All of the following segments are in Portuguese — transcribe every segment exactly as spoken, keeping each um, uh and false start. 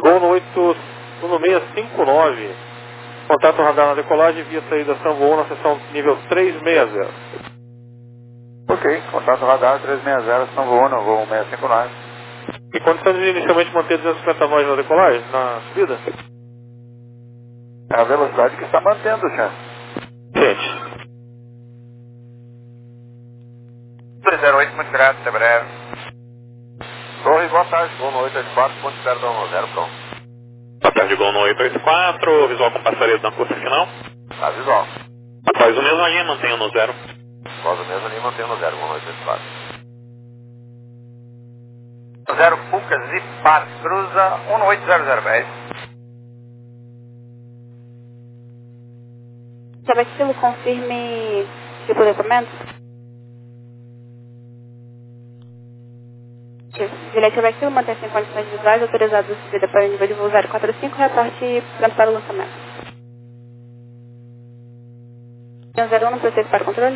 Gol no oito, no seis cinco nove. Contato radar na decolagem via saída Sambo um na seção nível trezentos e sessenta. Ok, contato radar trezentos e sessenta, Sambo um, no voo seis cinco nove. E condições de inicialmente manter duzentos e cinquenta nós na decolagem, na subida? É a velocidade que está mantendo, chefe. Gente. três zero oito, muito grato, até breve. Torre, boa tarde, Gol no oito oito quatro, ponto zero zero, pronto. Boa tarde, Gol no oito oito quatro, visual com passaredo na curva final. Tá, visual. Após o mesmo linha, mantenha no zero. Após o mesmo linha, mantenha no zero, Gol no oito oito quatro. zero Pucas e Par, cruza um oito zero zero, dez. Sebastião, confirme tipo de documento. Juliette Sebastião, mantém-se em condições visuais, autorizado a subida para o nível de voo zero quatro cinco, reporte pronto para o lançamento. zero um, não processo para controle?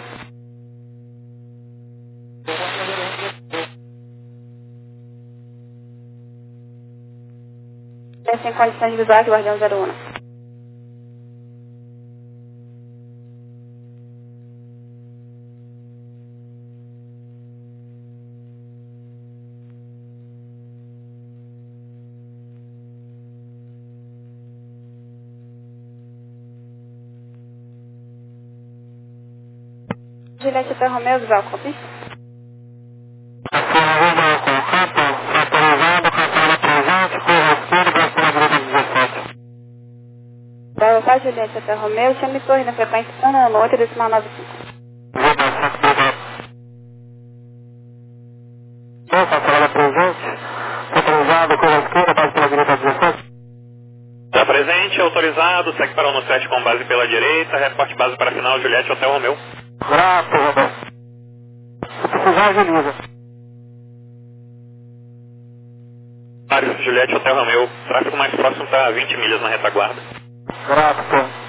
Mantém-se em condições visuais, guardião zero um. Juliette até Romeo, visual com pista. Para voltar, Juliette até Romeo, chame torre na frequência um nove oito, decimal nove cinco. Está presente, autorizado, segue para o sete com base pela direita, reporte base para final, Juliette Hotel Romeu. Grato, Roberto. Se precisar, agiliza. Mário, Juliette Hotel Romeu, tráfego mais próximo está a vinte milhas na retaguarda. Grato, pô.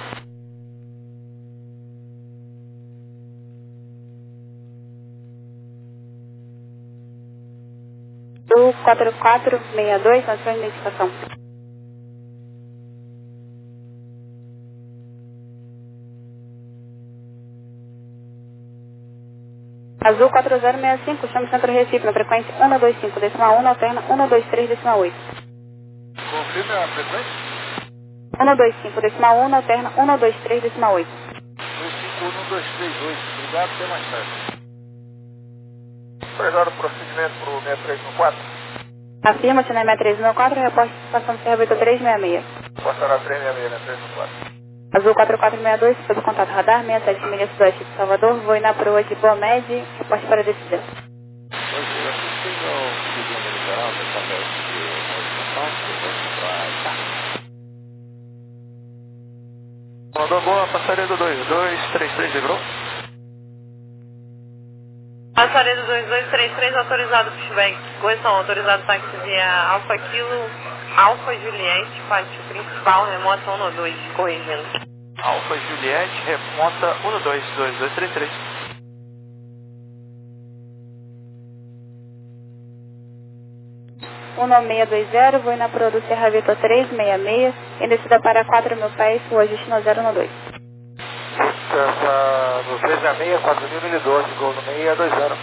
Do quatro quatro seis dois, na sua identificação. Azul quatro zero seis cinco, chama Centro Recife, na frequência um dois cinco, decimal um, na alterna um dois três, decimal oito. Confirme a frequência? um dois cinco, decimal um, na alterna um dois três, decimal oito. dois cinco um dois três oito, obrigado, até mais tarde. Precisar o procedimento para o seis três um quatro. Afirma, China seis três um quatro, reporte de estação de Serveta três seis seis. Passará três seis seis, né? três um quatro. Azul quatro quatro seis dois, sob contato radar, sessenta e sete milhas sudoeste de Salvador, voo na proa de Boa Med, reporte para decisão. Mandou boa, passaria do dois dois três três, livrou? Passaria do dois dois três três, autorizado pushback. Correção, autorizado táxi via Alfa Kilo, Alfa Juliette, pátio principal, remota um dois, corrigindo. Alfa Juliette, remonta um dois dois dois três três. um nove seis dois zero, voo na proa do Serra Vitor três seis seis, em descida para quatro mil pés, rua Justino zero um dois. Essa no três seis seis, quatro mil e doze, gol no seis dois zero.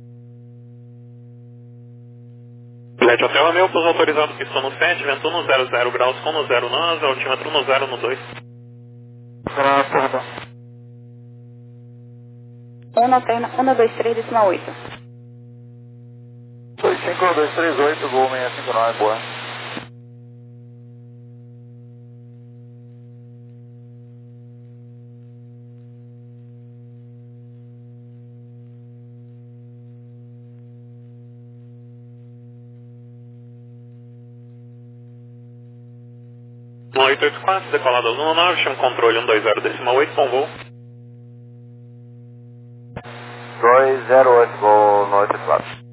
Juliette Hotel Romeu, pouso autorizado pistão no sete, vento no zero zero graus com no zero nós, altímetro no zero no dois. Grato, Roberto. um na alterna um dois três, decimal oito. dois cinco dois três oito, gol seis cinco nove, boa. um oito oito quatro, decolado azul no nove, chama controle um dois zero decimal oito, bom voo. dois zero oito, gol no oito quatro.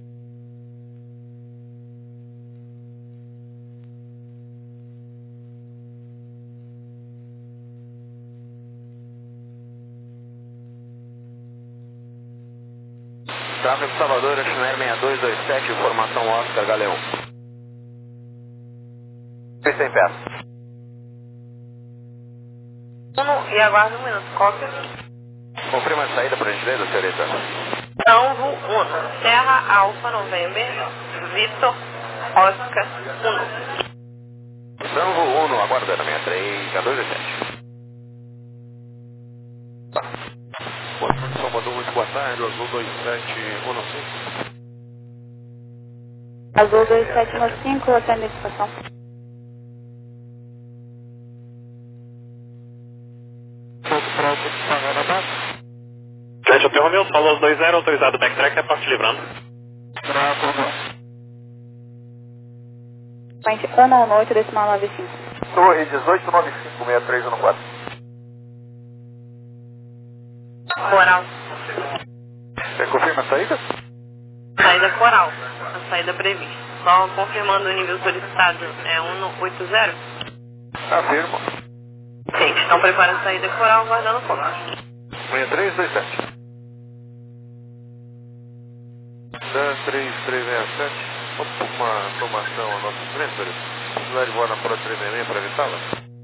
Tráfego Salvador, Chinoer seis dois dois sete, informação Oscar Galeão. Sem pé. um e aguarda um minuto. Cópia. Confirma a saída, por gentileza, senhorita. Salvo um. Serra Alfa November. Vitor Oscar um. Salvo um, aguardando, sessenta e três, quatorze sete. Tá. Salvador, muito boa tarde, Azul dois sete um cinco. Azul dois sete um cinco, até a identificação. Gente, o P Romeu, falou dois zero, autorizado backtrack, reporte livrando. Frente um nove oito, decimal nove cinco. Torre dezoito nove cinco, seis três um quatro. Coral. Você confirma a saída? Saída coral. A saída prevista. Só confirmando o nível solicitado. É um oito zero? Afirmo. Sim, estão preparando a saída coral, guardando o foco. sessenta e três dois sete. três três seis sete. Vamos por uma informação ao nosso frente, senhor. Possibilidade de voar na Pro três seis seis para evitá-la?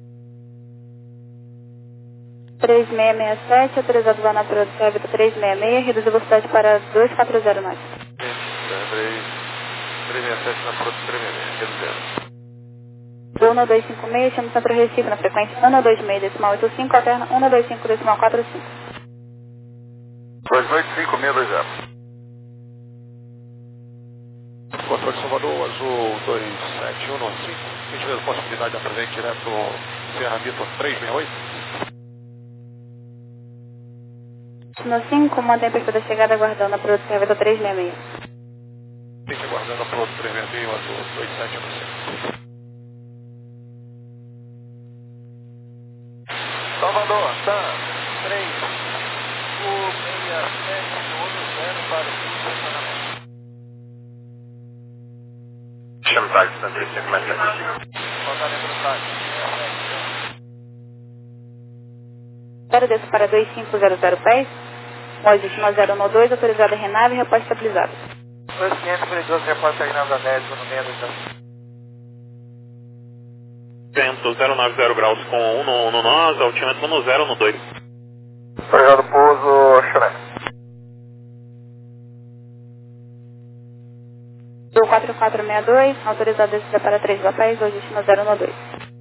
três seis seis sete, autorizado lá na produção três seis seis, reduz a velocidade para dois quatro zero nós. três seis sete na Pro três seis seis, reduzendo. um dois cinco seis, chama o Centro Recife na frequência um dois seis, decimal oito cinco, alterna um dois cinco, decimal quatro cinco. dois oito cinco seis dois zero. Controle Salvador, Azul dois sete um cinco. A gente vê a possibilidade de apresentar direto Serra Vitor três seis oito. No cinco, mantém a perfeita chegada aguardando a produção servidor três seis seis. Fique aguardando a Pro três seis seis, Azul dois sete um cinco. Salvador, Sam, três um seis sete um zero para o estacionamento. Chama o táxi, Santa Cruz, começa aqui. Voltar dentro do táxi. Zero desce para dois cinco zero zero pés. Logística zero um dois, autorizada Renave, repórter estabilizado. dois quinhentos, doze, repórter aí na Zanete, no meio do Vento zero nove zero graus com um no, no nós, altímetro no zero no dois. Obrigado, pouso, Xeré. Do quatro quatro seis dois, autorizado descida para três papéis, logística zero um dois.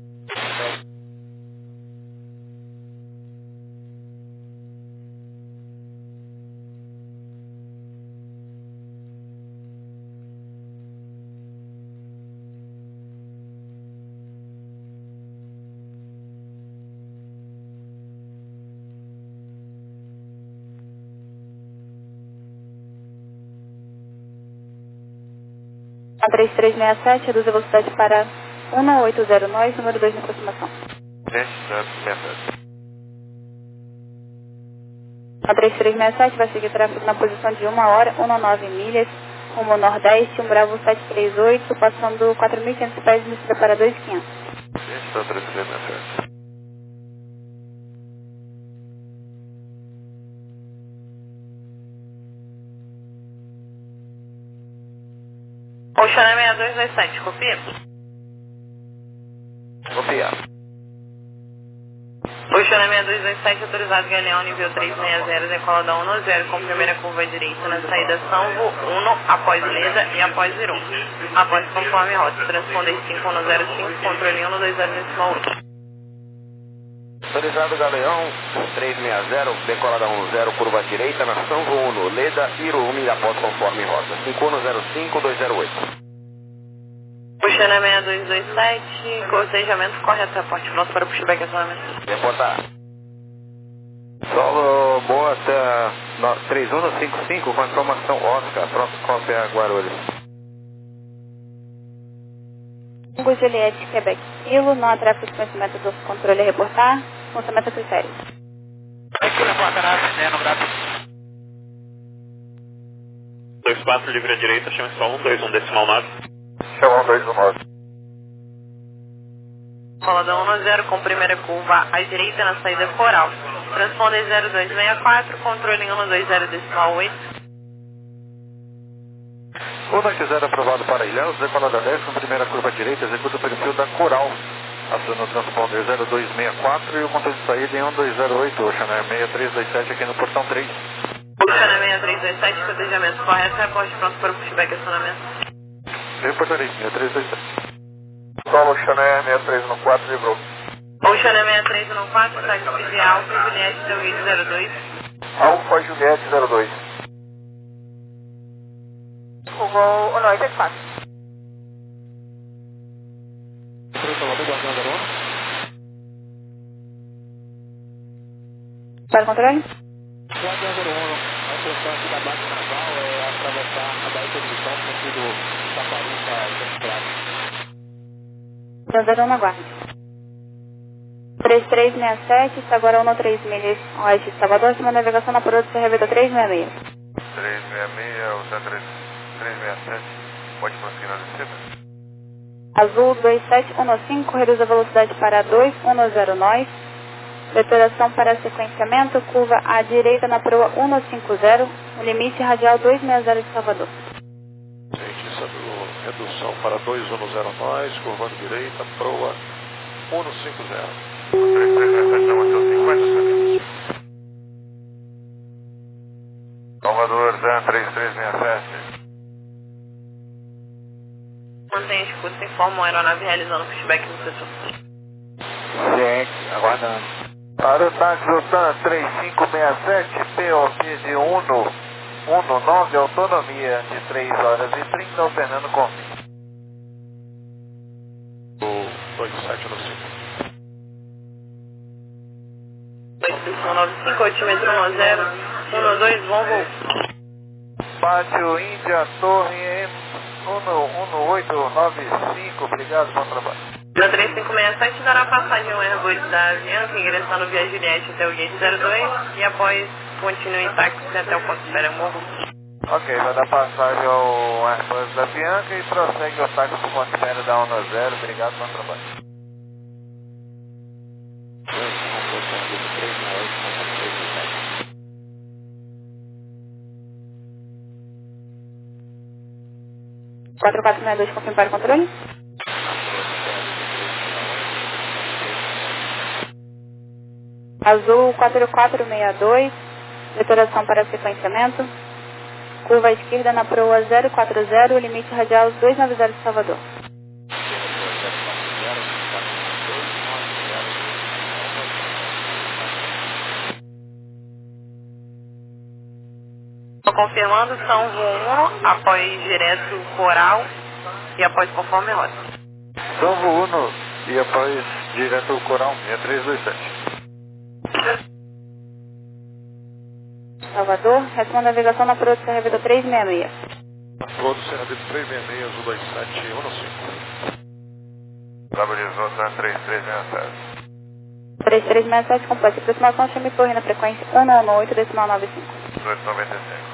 A três três seis sete, reduz a velocidade para um oito zero nós, número dois na aproximação. três sete seis sete. A três três seis sete vai seguir tráfego na posição de uma hora, um nove milhas, rumo nordeste, um Bravo sete três oito, passando quatro mil e quinhentos pés, descida para dois mil e quinhentos. três três seis sete. Oceana seis dois dois sete, copia? Copia. Oceana seis dois dois sete, autorizado Galeão, nível três seis zero, decola da um zero, com primeira curva direita na saída Salvo um, após Leda e após Zirum. Após conforme rota, transponder cinco um zero cinco, controle um dois zero decimal oito. Autorizado Galeão, três seis zero, decola da um zero, curva direita na São João, Leda, Irume, após conforme rota. cinco um zero cinco, dois zero oito. Oceana seis dois dois sete, cortejamento correto, reporte pronto para o pushback acionamento. Reportar. Solo Bota três um cinco cinco, com informação Oscar, próximo cópia Guarulhos. Tango Juliette, Quebec, Kilo, não há tráfego de conhecimento do controle a reportar, funcionamento a critério. Aqui na porta na no gráfico. dois quatro, livre à direita, chama só um dois um decimal nove. Chama um dois um nove. Cola da um zero, com primeira curva à direita na saída Coral. Transponder zero dois seis quatro, controle um dois zero decimal oito. O Norte Zero aprovado para Ilhéus, decolada dez com primeira curva direita, executa o perfil da Coral. Aciona o transponder zero dois seis quatro e o controle de saída em um dois zero oito, Ocean Air seis três dois sete aqui no portão três. Ocean Air seis três dois sete, cotejamento correto, reporte pronto para o pushback acionamento. Reportarei, seis três dois sete. Solo Ocean Air seis três um quatro, livrou. Ocean Air seis três um quatro, táxi de Alfa, Juliette, Delgate zero dois. Alfa Juliette zero dois. O voo, o Norte quatro. Para o controle? Guardião zero um, a impressão aqui da base naval é atravessar a Baía de Vitória, sentido Taparica e zero um na guarda. três três seis sete, está agora um três milhas oeste de Salvador, acima da navegação na Poroto C R V três seis seis. três seis seis, o Zé três seis sete, pode prosseguir na descida? Azul dois sete um cinco, reduz a velocidade para dois um zero nove. Deturação para sequenciamento, curva à direita na proa cento e cinquenta, o limite radial duzentos e sessenta de Salvador. Cientista do redução para dois um zero nove, curvando direita, proa cento e cinquenta. três três seis sete, não, cinquenta segundos. Salvador, Zé três três seis sete. Mantenha escuta, informa a aeronave realizando pushback no setor. Gente, aguardando. Para o táxi Otan três cinco seis sete, P O C de Uno nove, autonomia de três horas e trinta, operando com O dois sete no cinco. nove cinco, altímetro um zero um dois, bom voo. Pátio Índia, Torre um oito nove cinco, obrigado, bom trabalho. Da três cinco seis sete dará passagem ao Airbus da Avianca, ingressando via Juliette até o gate zero dois e após continue em táxi até o ponto de espera morro. Ok, vai dar passagem ao Airbus da Bianca e prossegue o táxi para o ponto de espera da um zero, obrigado, bom trabalho. quatro quatro seis dois, confirma para o controle? Azul quatro quatro seis dois, deturação para sequenciamento, curva à esquerda na proa zero quatro zero, limite radial duzentos e noventa de Salvador. Estou confirmando, São João um, após direto Coral e após conforme rota. São Uno e após direto Coral seis três dois sete. Salvador, retomando a navegação na Poroto C R V três seis seis. Todo C R V três seis seis, Azul dois sete um cinco. Estabilizou Zé três três seis sete. três três seis sete, completa aproximação, chame torre na frequência um nove oito, decimal nove cinco. dezoito noventa e cinco.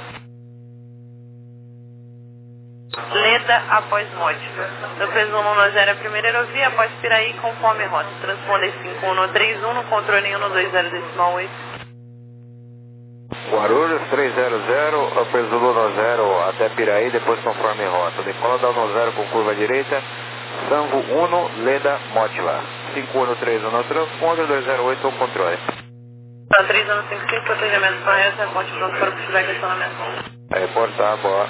Leda após Mótica. Eu presumo no zero a primeira aerovia, após Piraí conforme rota. Transponder cinco um três um, controle um dois zero decimal oito. Guarulhos três zero zero, Pesulo no zero até Piraí, depois conforme rota. Decola da um zero com curva direita, Sango um, Leda, Mótiva. cinco um três um, transponder dois zero oito com controle. três um cinco cinco, protegimento correto, reporte pronto para o pushback acionamento. Reportar, boa.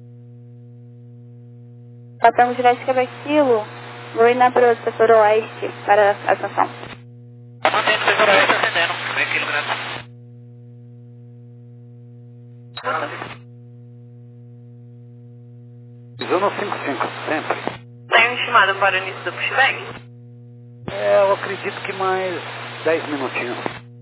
Patrão Juliette Quebec Kilo, vou ir na Poroto, setor oeste, para a estação. Mantém o setor oeste ascendendo, Quebec Kilo grande. Zona cinco cinco, sempre. Tem um estimado para o início do pushback? É, eu acredito que mais dez minutinhos.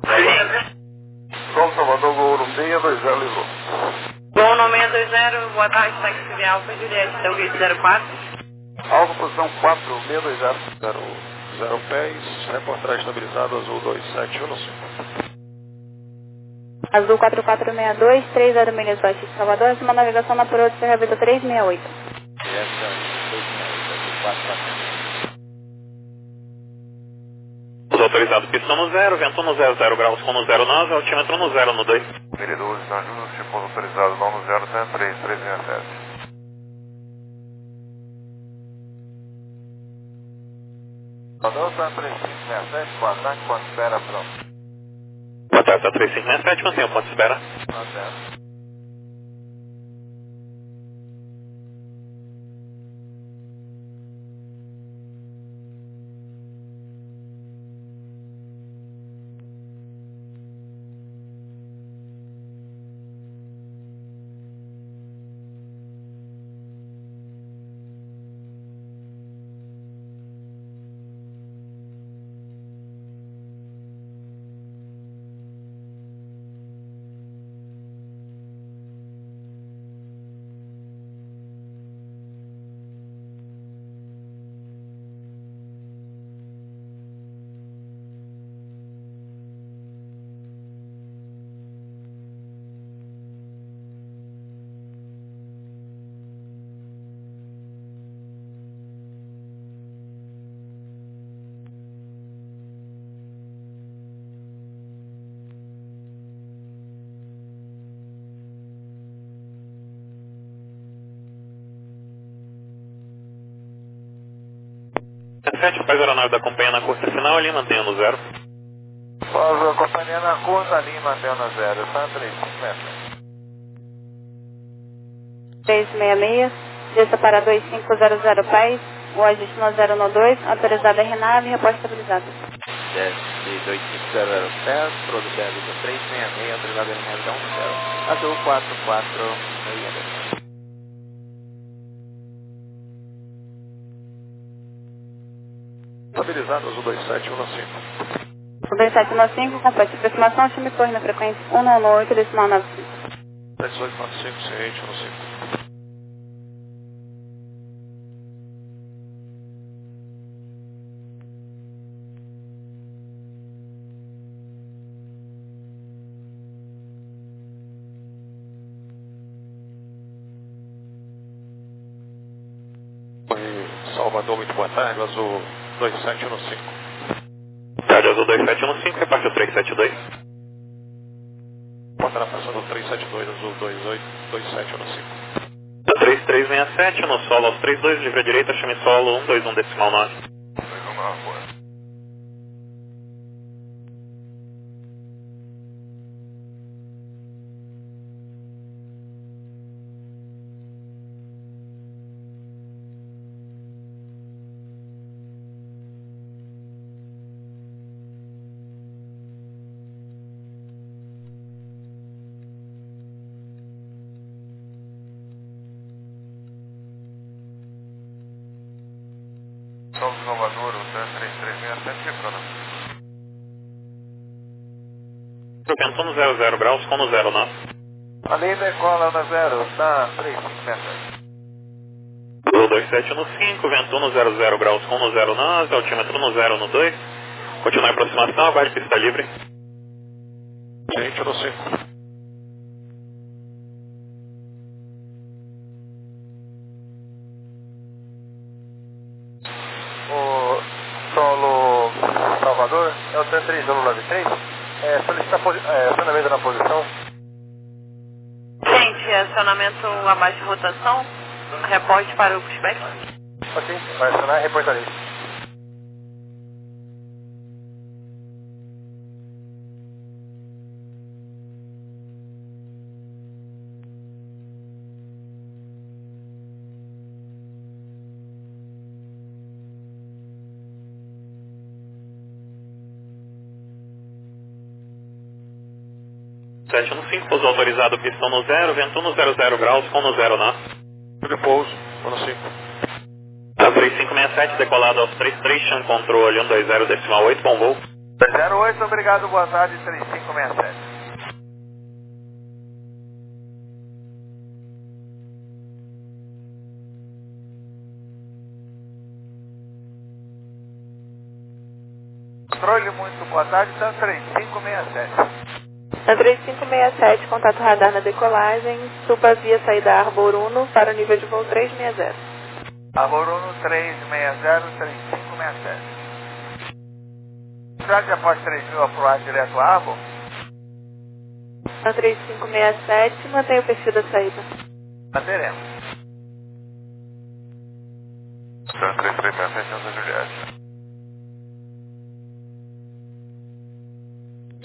São Salvador, Gol seis dois zero, livrou. Gol no seis dois zero, boa tarde, táxi de Alfa, Juliette, Delgate zero quatro. Alfa, posição quatro seis dois zero. zero zero pés, reportagem estabilizado, Azul dois sete um cinco. Azul quatro quatro seis dois, três zero milhas oeste de Salvador, acima da navegação na Poroto C R V três seis oito. Autorizado pista no zero, vento no zero zero graus com no zero nove, altímetro no zero no dois. Mire doze, ajuda, tipo autorizado, não no zero três três seis sete. Salvador, São três cinco seis sete, boa tarde, ponto de espera, pronto. Boa tarde, São três cinco seis sete, mantenha o ponto de espera. Tá certo. sete, faz a aeronave da companhia na curta final, ali mantenha no zero. Faz a companhia na curta, ali mantendo no zero, São três cinco seis sete. três seis seis, desça para dois cinco zero zero pés, o ajuste no zero no dois, autorizada a RNAV, reposta estabilizada. Desce dois cinco zero zero pés, produção é três seis seis, autorizada a RNAV da um zero. Azul quatro quatro seis zero. Estabilizado, Azul dois sete um cinco. O dois sete um cinco, complete aproximação, chame torre na frequência um nove oito, decimal nove cinco. três oito quatro cinco, C H um cinco. Oi, Salvador, muito boa tarde, Azul dois sete um cinco. Tarde, Azul dois sete um cinco, repartiu três sete dois. Porta na passando três sete dois, Azul dois oito dois sete um cinco. três três seis sete, no solo aos três dois, livre à direita, chame solo um dois um decimal nove. dois um nove, boa. São Salvador, o Tan três três seis sete, retorno. Vento no zero zero graus, com no zero nove. Ali decola no zero, Tan três cinco seis sete. Azul dois sete um cinco, vento no zero zero graus, com no zero nove, altímetro no zero no dois. Continue a aproximação, aguarde pista livre. C H um cinco. O solo Salvador é o Tan três um nove três. É, solicita posi é, acionamento na posição. Gente, acionamento abaixo de rotação, reporte para o pushback. Ok, vai acionar e reportarei. sete um cinco, pouso autorizado, pistão no zero, vento no zero zero graus, com no zero nove. De pouso, um cinco. três cinco seis sete, decolado aos três três, chame controle um dois zero decimal oito, bom voo. zero oito, obrigado, boa tarde, três cinco seis sete. Controle, muito boa tarde, Tan três cinco seis sete. Na três cinco seis sete, contato radar na decolagem, suba via saída Arbor Uno para o nível de voo três seis zero. Arbor Uno três seis zero, três cinco seis sete. Cidade após três mil, aprovar direto a Arbor? Na três cinco seis sete, mantenha o perfil da saída. Manteremos. Tan três três seis sete, Santa Juliette.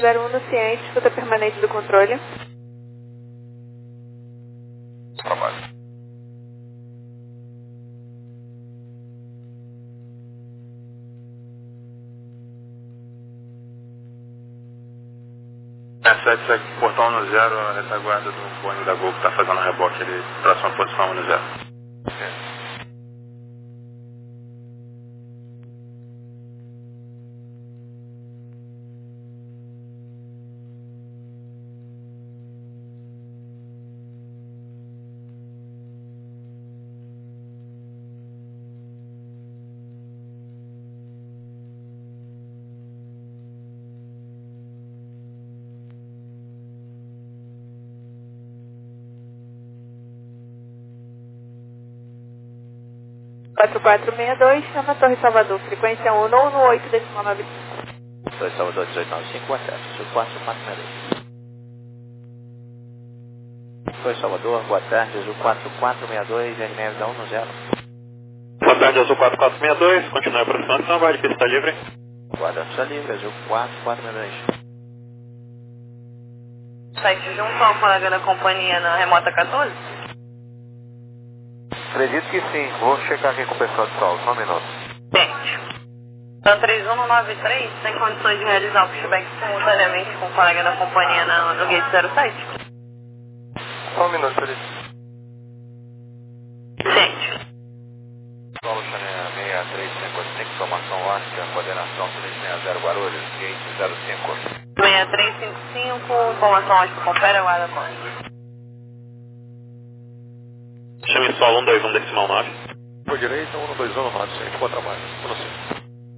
zero um ciente, escuta permanente do controle. Trabalho. sete segue portão no zero, a retaguarda do Boeing da Gol que está fazendo a reboque ali, próxima posição no zero. quatro quatro seis dois, chama Torre Salvador, frequência um no oito decimal nove cinco. Torre Salvador dezoito nove cinco, acesso, quatro quatro seis dois. Torre Salvador, boa tarde, Azul quatro quatro seis dois, R M da um no zero. Boa tarde, Azul quatro quatro seis dois, continue a aproximação, vai de pista livre. Guarda pista livre, Azul quatro quatro seis dois. Site junto ao colega da companhia na remota quatorze? Acredito que sim. Vou checar aqui com o pessoal de solo. Só um minuto. Gente, então três um nove três tem condições de realizar o pushback simultaneamente com o colega da companhia na, no gate zero sete? Só um minuto, Felipe. Gente. Solo Chanel seis três cinco cinco, informação ótica, coordenação três seis zero Guarulhos, gate zero cinco. seis três cinco cinco, informação ótica, confere, aguarda quanto? Chame solo um dois um decimal nove. Por direita, um dois um nove, ciente, boa trabalho. um no cinco.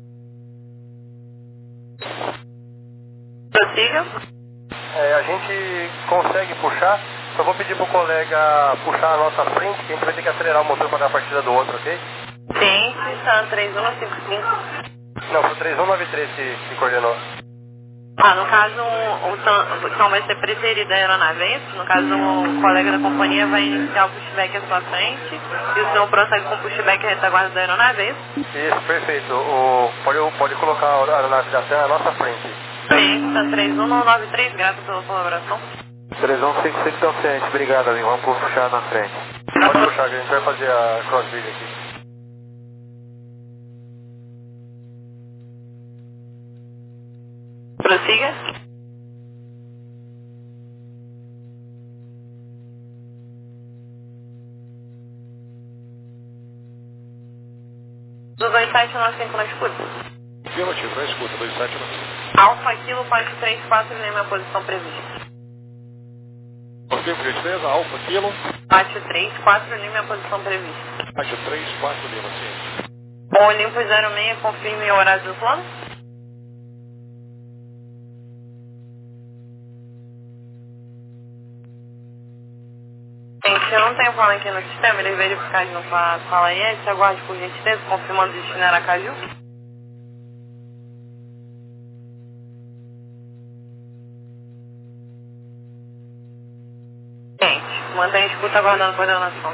Prossiga. É, a gente consegue puxar. Só vou pedir pro colega puxar a nossa frente, que a gente vai ter que acelerar o motor para dar a partida do outro, ok? Sim, Sam três um cinco cinco. Não, foi o três um nove três que, que coordenou. Ah, no caso, o Sam, o Sam vai ser preterido da aeronave, é isso? No caso, o colega da companhia vai iniciar o pushback à sua frente e o senhor prossegue com o pushback à retaguarda da aeronave, é isso? Isso, perfeito. O, pode, pode colocar a aeronave da Sam à nossa frente. Sim, Sam três um nove três, grato pela colaboração. três um cinco cinco então, ciente. Obrigado, amigo. Vamos puxar na frente. Pode puxar, que a gente vai fazer a crossbreed aqui. Prossiga. Do dois sete nove cinco na escuta. Afirmativo, na escuta, dois sete nove cinco. Alfa Kilo quatro três quatro na minha posição prevista. Ok, por gentileza, Alfa Kilo. quatro três quatro na minha posição prevista. Baixa três quatro Lima, ciente. O Olimpo zero seis, confirme o horário do plano. Gente, eu não tenho plano aqui no sistema, eles verificaram no fala aí, se aguarde por gentileza, confirmando o destino Aracaju. Gente, mantém a escuta aguardando a coordenação.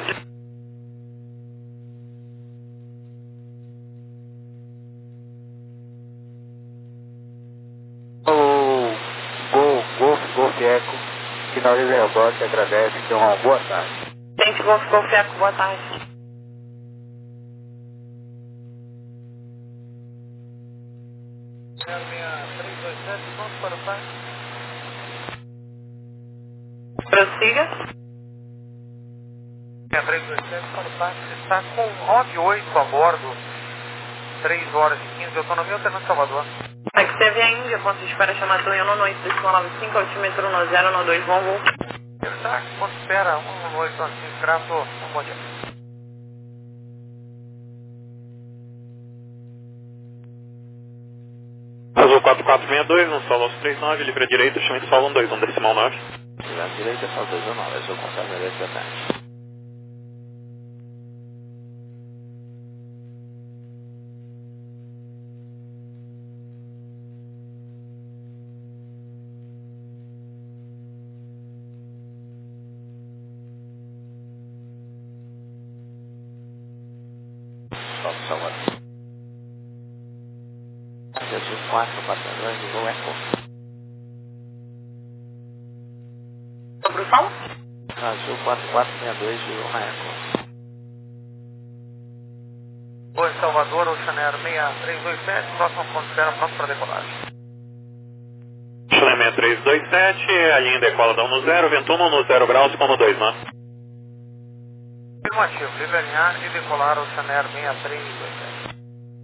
O Gol, Golf, Golf Eco, finaliza a rebote, agradece, então uma boa tarde. Gente, Golf, Golf Eco, boa tarde. zero seis três dois sete, vamos para o parque. Prossiga. seis três dois sete para o parque, você está com nove oito a bordo, três horas e quinze de autonomia, alternando Salvador. Aqui você vê a Índia, ponto de espera chamado um no oito decimal nove cinco, altímetro no zero no dois, bom voo. Ele está, ponto de espera, um no oito nove cinco, grato, um bom dia. Azul quatro quatro seis dois, no solo três nove, livre à direita, chame solo um dois um decimal nove. Livre à direita, solo dois um nove, Azul contato direito da tarde. Solo Salvador. Azul quatro quatro dois, voo Eco. confirmação? Azul quatro quatro seis dois de Lima Eco. Oi, Salvador, Oceaneiro seis três dois sete, próximo ponto de espera, pronto para decolagem. Chile seis três dois sete, a linha decola da um zero, vento um zero graus, como dois, né? Afirmativo, livre alinhar e decolar Oceaneiro seis três dois sete.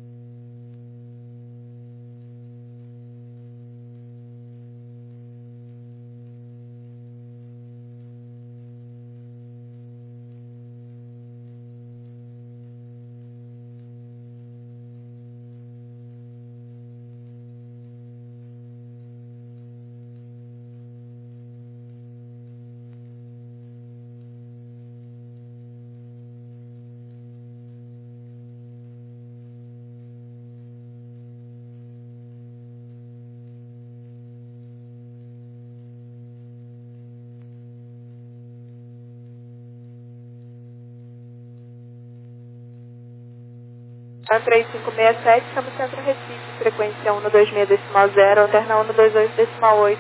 três cinco seis sete, estamos centro Recife, frequência um dois seis decimal zero, alterna um dois oito decimal oito.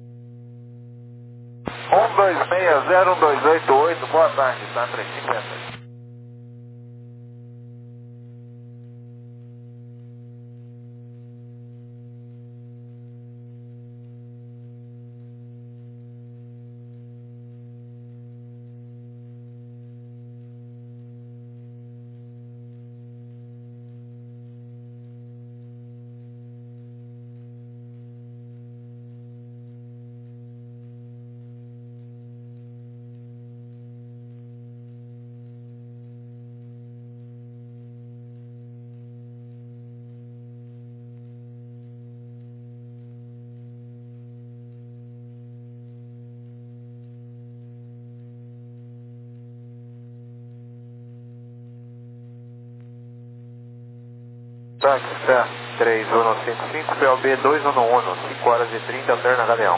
um dois seis zero um dois oito oito, boa tarde, tá? três cinco seis sete. Táxi três um cinco cinco, P O B dois um um, cinco horas e trinta, alterna Galeão.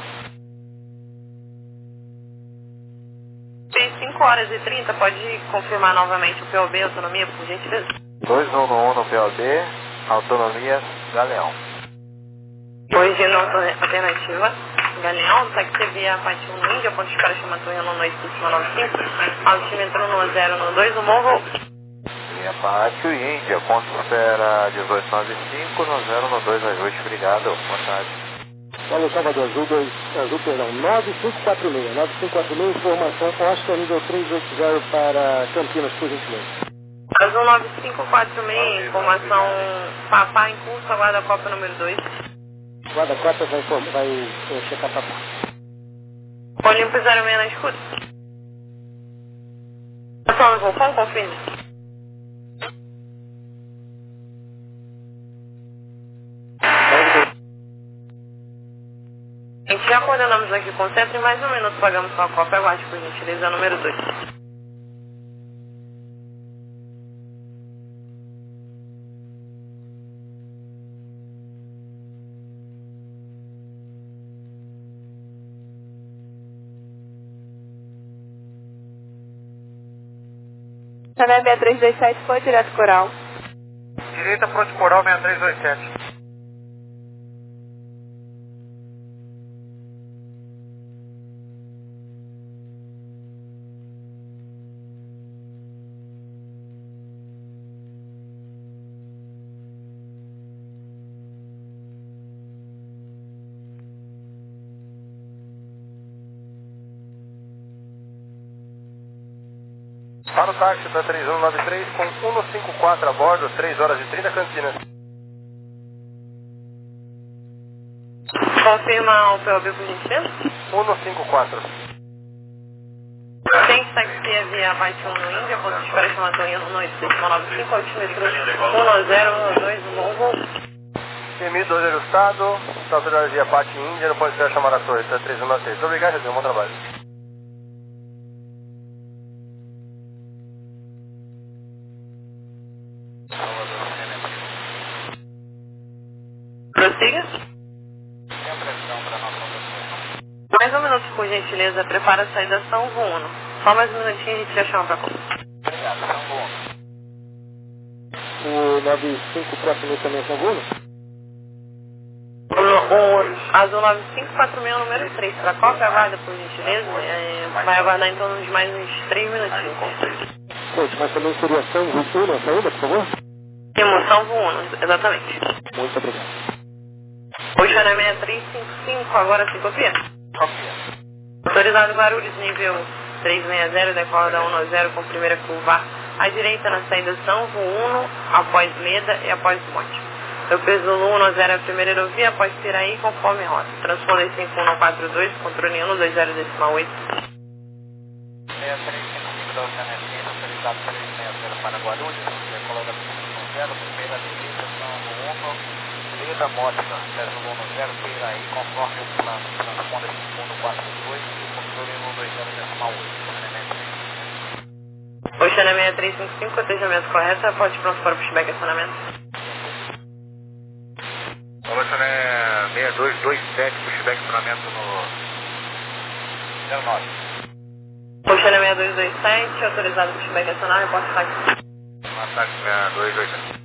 Tem cinco horas e trinta, pode confirmar novamente o P O B, autonomia, por gentileza? dois um um no P O B, autonomia Galeão. Corrigindo a alternativa, Galeão, táxi via Pati um no Índia, ponto de espera chama Torre no noite do cima nove cinco, altímetro no zero no dois, no morro. Linha Pátio e Índia, ponto de espera dezoito noventa e cinco, no zero no dois ajuste, obrigado, boa tarde. Alô, Salvador, Azul, dois, Azul, perdão, nove cinco quatro seis, nove cinco quatro seis, informação, Oscar, nível três oito zero para Campinas, por gentileza. Azul nove cinco quatro seis, informação Papá em curso, aguarda a Copa número dois. Guarda-copa vai, vai, vai checar Papá. Olimpo zero seis na escuta. Ação no Golfão, confirme. A gente já coordenamos aqui com o centro e mais um minuto pagamos sua cópia. Aguarde, por gentileza, número dois. Também seis três dois sete, foi direto coral. Direita, pronto coral seis três dois sete. Para o táxi da três um nove três com cento e cinquenta e quatro a bordo, três horas e trinta, Campinas. Confirma o P O B, por gentileza? cento e cinquenta e quatro. Tem táxi via Pati um no Índia, ponto de espera chama Torre no noite do cima nove cinco, altímetro um zero um dois, no morro. M dois ajustado, autoridade via Pati Índia, não pode espera chamar a torre, tá três um nove três. Obrigado, José, bom trabalho. Prossiga. Mais um minuto, por gentileza. Prepara a saída Sanvo um. Só mais um minutinho e a gente já chama pra conta. Obrigado, Sanvo um. O nove cinco próximo também é Sanvo um? O Azul nove cinco quatro seis, número três, para cópia, aguarda por gentileza. É, vai aguardar em torno de mais uns três minutinhos. Gente, mas também seria Sanvo um na saída, por favor? Temos Sanvo um, exatamente. Muito obrigado. Oceana seis três cinco cinco, agora se copia? Copia. Autorizado Guarulhos, nível trezentos e sessenta, decola da um zero com primeira curva à direita na saída Sanvo um, após Leda e após Monte. Eu peso um zero a primeira aerovia, após Piraí, conforme rota. Transponder cinco um quatro dois, controle um dois zero decimal oito. seis três cinco cinco da Oceana seis, autorizado trezentos e sessenta para Guarulhos, decola da um zero, primeira direita, Sanvo um, Leda Mótica, peso um zero, Piraí, conforme o plano. Transponder cinco um quatro dois, controle um dois zero decimal oito. Oceana seis três cinco cinco, cotejamento correto, pode pronto para o pushback acionamento. Oceana seis dois dois sete, pushback acionamento no zero nove. Oceana seis dois dois sete, autorizado pushback acionar, reporte ataque. Ataque seis dois dois sete.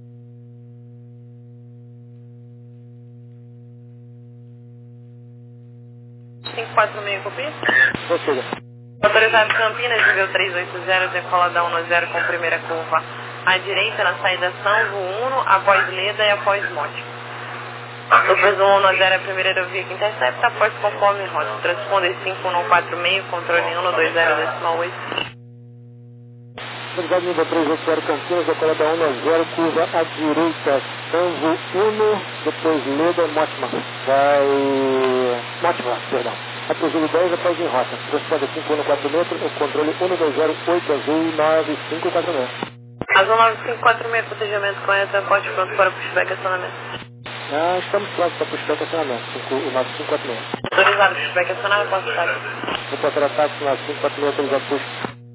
cinco quatro seis, copia? Prossiga. Autorizado Campinas, nível trezentos e oitenta, decola da um zero com primeira curva à direita na saída Sanvo um, após Leda e após Monte. Eu peso um zero a primeira aerovia que intercepta, após conforme rota. Transponder cinco um quatro seis, controle um dois zero decimal oito. Autorizado nível trezentos e oitenta Campinas, decola da um zero, curva à direita, Sanvo um, depois Leda, Motima. Vai... Motima, perdão. Aproximo dez após em rota. Transponder cinco um quatro metros, o controle um dois zero oito Azul nove cinco quatro seis. Azul nove cinco quatro seis, cotejamento correto, pode pronto para o pushback acionamento. Ah, estamos prontos para puxar acionamento, o nove cinco quatro seis. Autorizado pushback acionamento, pode ataque. Reportar ataque nove cinco quatro seis, autorizado push.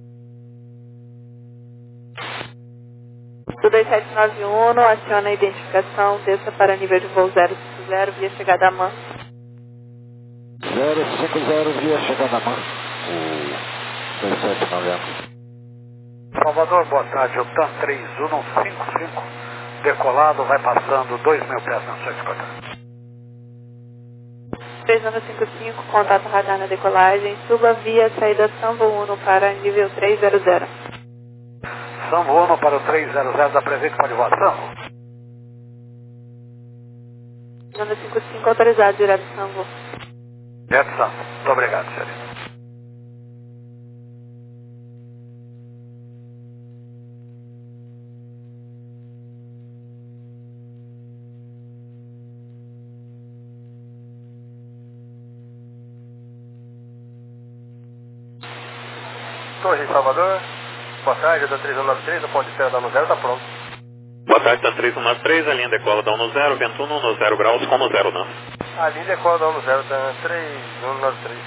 Do dois sete nove um, aciona a identificação, desça para nível de voo zero cinco zero, via chegada a man. zero cinco zero via chegada a man. O dois sete nove um. Salvador, boa tarde, Otan três um cinco cinco, decolado, vai passando dois mil pés na sua escuta. três um cinco cinco, contato radar na decolagem, suba via saída Sanvo um para nível trezentos. Sanvo um para o trezentos, da presente pode voar, Sanvo. Nove cinco cinco, autorizado, direto Sanvo. Direto Sanvo, muito obrigado, senhor. Torre Salvador, boa tarde, da três um nove três, o ponto de espera da um zero está pronto. Boa tarde, da três um nove três, a linha decola da um zero, vento um zero graus com um zero, não. A linha decola da um zero, da três um nove três.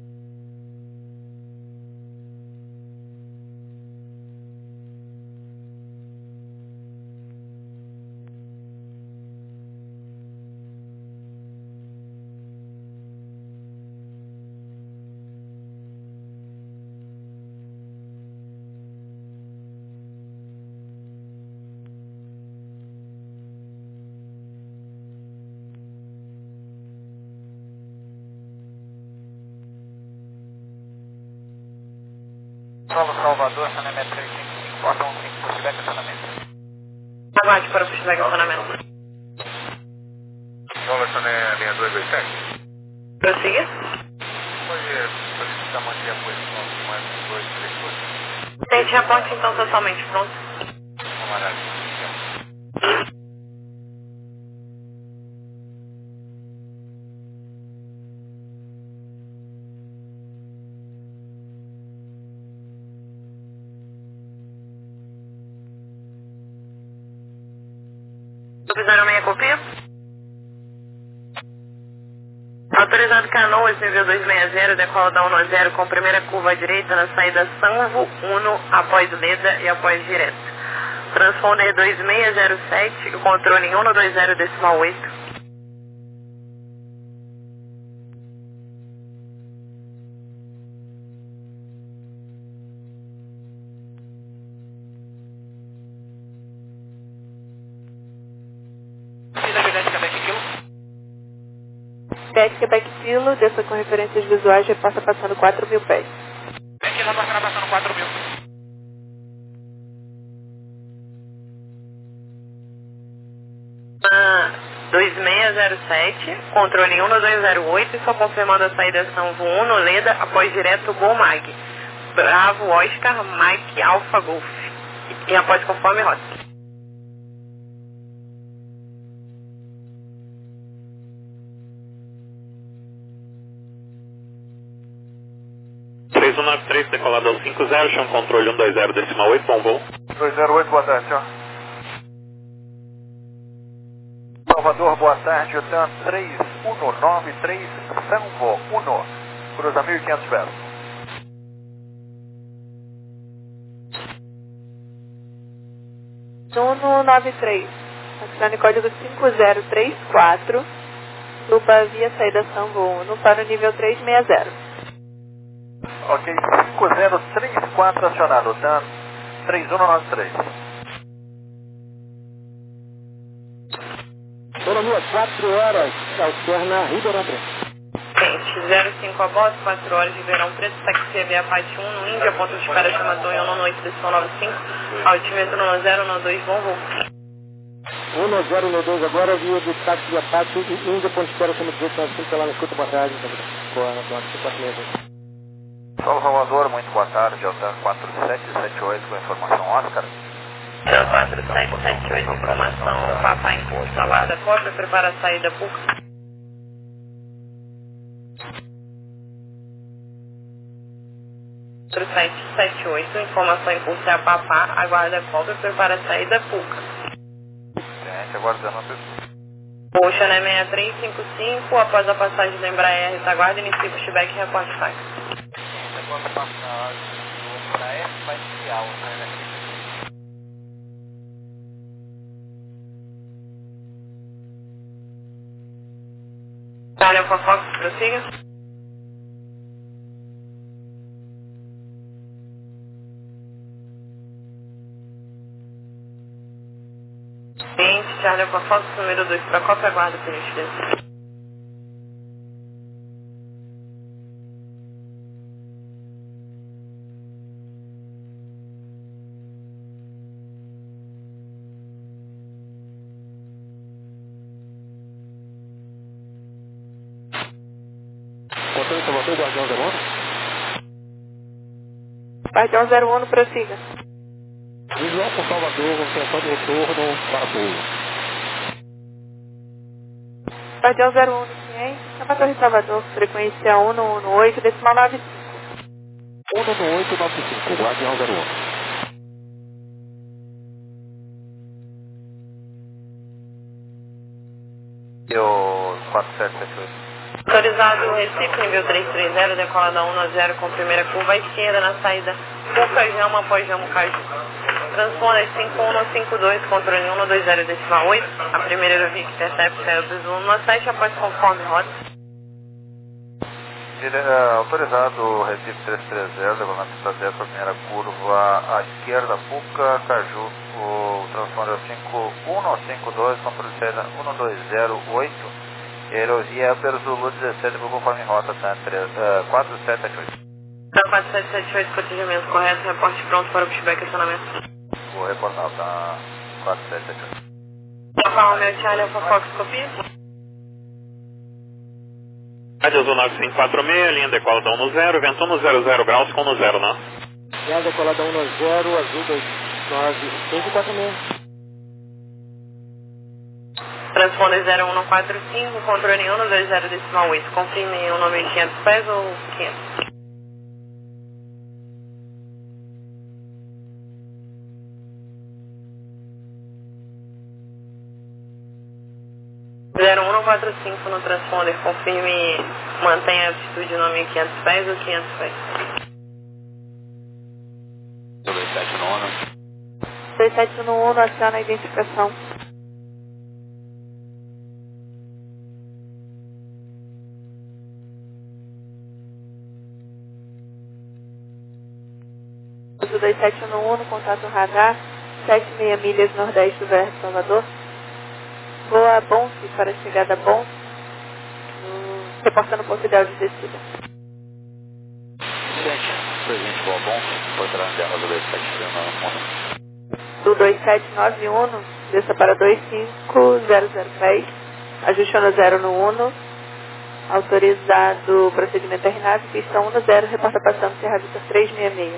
Novo Salvador, Sanemé três cinco cinco, porta um cinco, pushback acionamento. Aguarde para o pushback acionamento. Novo Sanemé seis dois dois sete. Prossiga. Pode solicitar manter a posição de mais um dois três dois. Tente reporte então totalmente pronto. Maravilha. Fizeram meia copia? Autorizado Canoas, nível duzentos e sessenta, decola da um zero com primeira curva à direita na saída Sanvo um, após Leda e após direto. Transponder dois seis zero sete, controle um dois zero decimal oito. Juliette, Quebec Kilo, desça com referências visuais, repassa passando quatro mil pés. Vem aqui, vai passando quatro mil. Ah, dois seis zero sete, controle um dois zero oito, só confirmando a saída São Uno, Leda, após direto Gol Mag. Bravo, Oscar, Mike, Alfa, Golf. E após conforme rota. três um nove três, decolador cinco zero, chão controle um dois zero, decimal oito, bom voo. dois zero oito, boa tarde, senhor. Salvador, boa tarde, TAM três um nove três, Sanvo um, cruza mil e quinhentos pés. Uno nove três, acione código cinco zero três quatro, suba via saída Sanvo um para o nível trezentos e sessenta. Ok, cinco zero três quatro acionado, TAM três um nove três. Autonomia quatro horas, alterna Ribeirão Preto. Gente, zero cinco a bordo, quatro horas de Ribeirão Preto, taxi via Pate um, no Índia, ponto de espera chama Tonho, um oito, decisão nove cinco, altímetro um zero um dois, bom voo. um zero um dois agora, via do táxi de Apache e Índia, ponto de espera chama dezoito nove cinco, lá na escuta, boa tarde. Boa, boa, boa, Salvador, muito boa tarde, TAM quatro sete sete oito com informação Oscar. quatro sete sete oito, informação Papai Imposto, aguarda cópia, prepara a saída P U C. quatro sete sete oito, informação Impulso é a Papá, aguarda cópia, prepara a saída P U C. Gente, aguardando a pessoa. Poxa, né, seis três cinco cinco, após a passagem da Embraer, retaguarda, inicia o pushback e reporte fax. Quando passar do Embraer, vai iniciar o né? Charlie Fofox, prossiga. Gente, Charlie Fofox, número dois, para cópia, aguarda por gentileza. Guardião zero um. Guardião zero um, prossiga. Visual por Salvador, obtenção de retorno para pouso. Guardião zero um, ciente, chama Torre Salvador, frequência um um oito, decimal nove cinco. um um oito nove cinco, Guardião zero um. E o quatro sete sete oito. Autorizado Recife, nível trezentos e trinta, decola da um a zero com primeira curva à esquerda na saída Puca Jama após Jamo Caju. Transponder cinco um cinco dois, controle um dois zero decimal oito, a primeira aerovia que intercepta é o um sete após conforme rota. Dire, uh, autorizado Recife trezentos e trinta, decolando na pista dez para a primeira curva à esquerda, Puca Caju, o transponder cinco um cinco dois, controle de saída um dois zero oito. Aerovia Upper Zulu dezessete, conforme rota, tá? uh, quatro sete sete oito. Tá, quatro sete sete oito, cotejamento correto, reporte pronto para o pushback e acionamento. Vou reportar, tá? quatro sete sete oito. Papa Romeo Charlie, Alfa Fox, copia. Rádio Azul nove cinco quatro seis, linha decolada um zero, vento um zero zero graus com um zero, não? Linha decolada um zero, Azul dois nove cinco quatro seis. Transponder zero um quatro cinco, controle um dois zero decimal oito. Confirme o nome quinhentos pés ou quinhentos? zero um quatro cinco no transponder, confirme, mantenha a altitude no nome quinhentos pés ou quinhentos pés? dois sete no um. dois sete no um, aciona a identificação. dois sete no um, contato radar, sete meia milhas nordeste do Verde Salvador. Voa Bonfe para a chegada Bonfe, no reportando ponto ideal de descida. Gente, presente Bobon, portando de arroz dois sete nove um. Do dois sete nove um, desça para dois cinco zero zero pés, ajustando zero no Uno, autorizado procedimento R nave, pista um zero, reporta passando Serra Vitor três seis seis.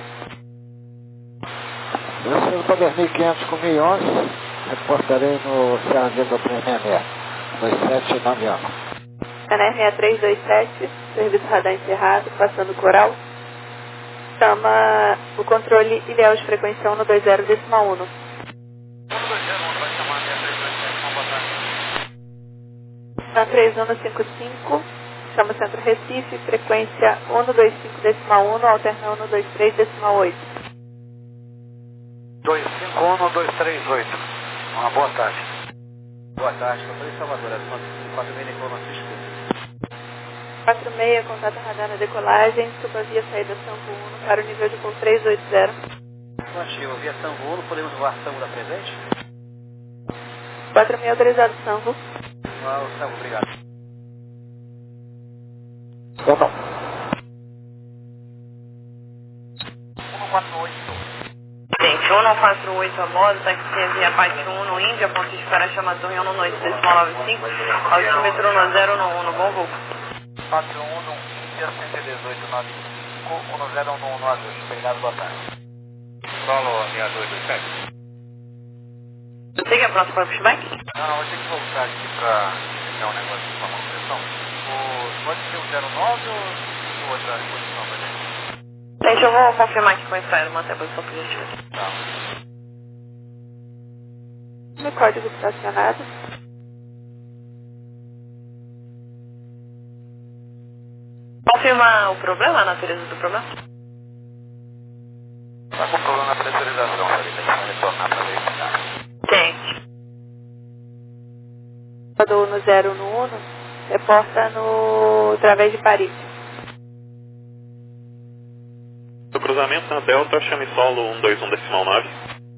Descendo para dois mil e quinhentos com mil e onze, reportarei no Serra Vitor três seis seis, dois sete nove um. C N R seis três dois sete, serviço radar encerrado, passando Coral. Chama o controle ideal de frequência um dois zero decimal um. Na três um cinco cinco, chama Centro Recife, frequência um dois cinco decimal um, alterna um dois três decimal oito. dois cinco um dois três oito. Uma boa tarde. Boa tarde, doutor em Salvador, quatro mil informações. quatro seis, contato radar na decolagem, suba via saída Sambo um para o nível de voo três oito zero. Positivo, via Sambo um, podemos voar Sambo da presente? quatro seis autorizado Sambo. Ah, o Sambo, obrigado. Toma. um quatro oito. Gente, um quatro oito a bordo, taxi via Pati um no Índia, ponto de espera chama torre um no noite decimal nove cinco, altímetro no zero no um, bom voo. quatro um um, Índia cento e dezoito, nove cinco, um zero um um, nove. Obrigado, boa tarde. Solo seis dois dois sete. Você quer pronto para o pushback? Não, não, vou ter que voltar aqui para pegar um negócio de manutenção. O, pode ser o zero nove ou outra posição pra gente? Gente, eu vou confirmar aqui com o Israel, manter a posição positiva. Tá. No código estacionado. Confirmar o problema, a natureza do problema? Tá com problema na pressurização, Sarita. A gente vai retornar para verificar. Gente. Rodou no zero no um, reporta no através de Paris. Do cruzamento na Delta, chame solo um dois um decimal nove.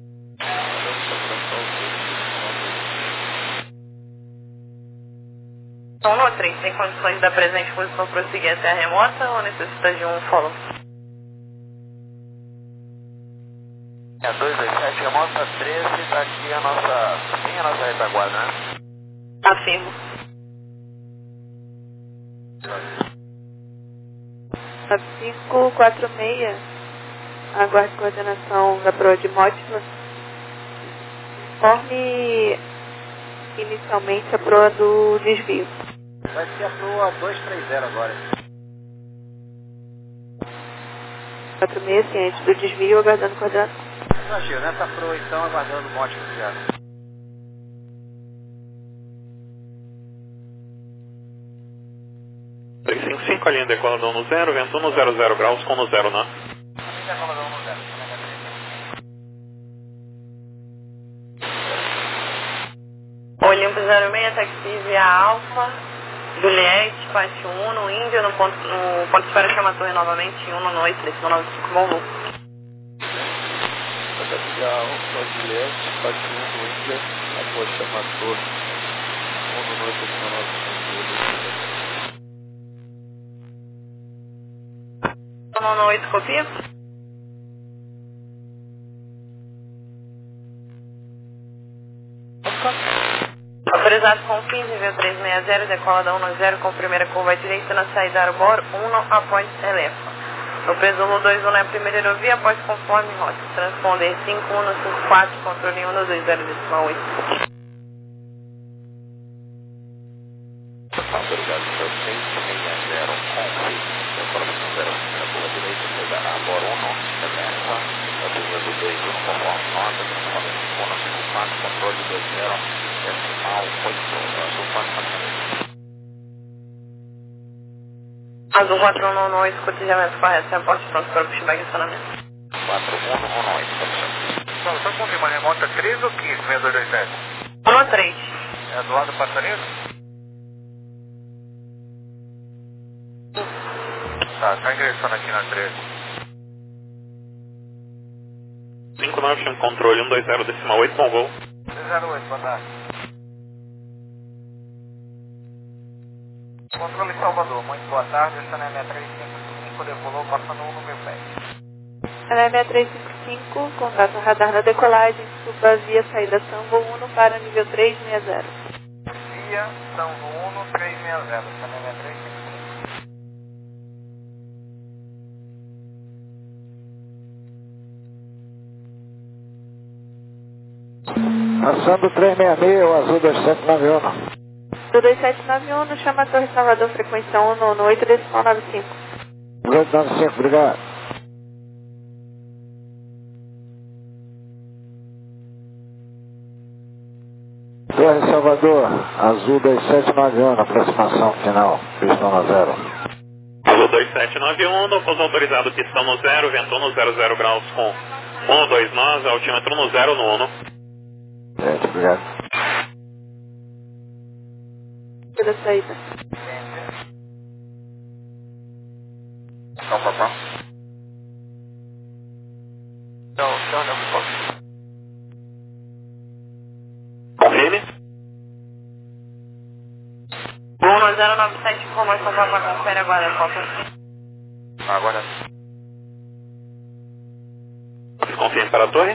um no três, tem condições de dar presente posição prosseguir até a remota ou necessita de um follow? É dois dois sete, remota treze, tá aqui a nossa, bem a nossa retaguarda, né? Afirmo. nove cinco quatro seis, aguarde coordenação da proa de Mótila. Informe inicialmente a proa do desvio. Vai ser a proa dois três zero agora. quatro seis, ciente do desvio, aguardando coordenação. Imagina, nessa proa então, aguardando o mote oficial. três cinco cinco, a linha decolador no zero, vento no zero zero graus com no zero na. Olimpo zero seis, taxi via Alfa, Juliette, Pati um, no Índia, no ponto, no ponto de espera chama torre novamente, um no noite, decimal nove cinco, bom voo. Taxi Alfa, Juliette, Pati um no Índia, após chamar torre um no noite, decimal nove cinco. um no oito, copia? Autorizado com quinze, nível três seis zero, decola da um no zero com primeira curva à direita na saída Arbor um após Elefa. No presumo dois um na primeira aerovia, após conforme rota. Transponder cinco um cinco quatro, controle um dois zero decimal oito. Autorizado por seis seis zero com decola da zero primeira curva à direita, saída Arbor um, Elefa. No presumo dois um conforme rota, transponder cinco um cinco quatro, controle dois zero. Decimal oito, Azul quatro um um oito, cotejamento correto, reporte pronto para o pushback e acionamento. quatro um um oito. Só, só confirmar, remota treze ou quinze, seis dois dois sete? um no três. É do lado do passarinho? Tá, tá ingressando aqui na treze. cinco nove, chame controle um dois zero decimal oito, bom voo. zero oito, boa tarde. Controle Salvador, muito boa tarde, esta é a seis três cinco cinco, decolou passando um no meu pé. seis três cinco cinco, contato radar na decolagem, suba via saída Sanvo um para nível três seis zero. Via Sanvo um, três seis zero, seis três cinco cinco. Passando três seis seis, o Azul dois sete nove um. Do dois sete nove um, chama a Torre Salvador, frequência um no oito decimal nove cinco. oito nove cinco, obrigado. Torre Salvador, Azul dois sete nove um, na aproximação final, pistão no zero. Azul dois sete nove um, no pouso autorizado, pistão no zero, vento no zero zero graus com um dois nove, altímetro no zero no um. Gente, obrigado. Da saída. Não, papai. Não, não, não, não. Confirme. um zero nove sete, informação para confere agora, falta. Agora. Confirme para a torre.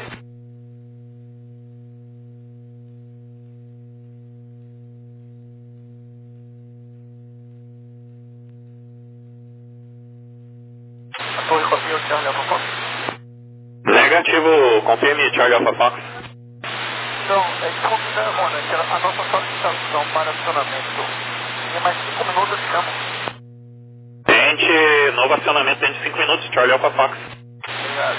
Torre confirma o Charlie Alpha Fox. Negativo, confirme Charlie Alpha Fox. Então, é isso combina, Ronald, a nossa solicitação para acionamento. Em mais cinco minutos estamos. Tente, novo acionamento dentro de cinco minutos, Charlie Alpha Fox. Obrigado.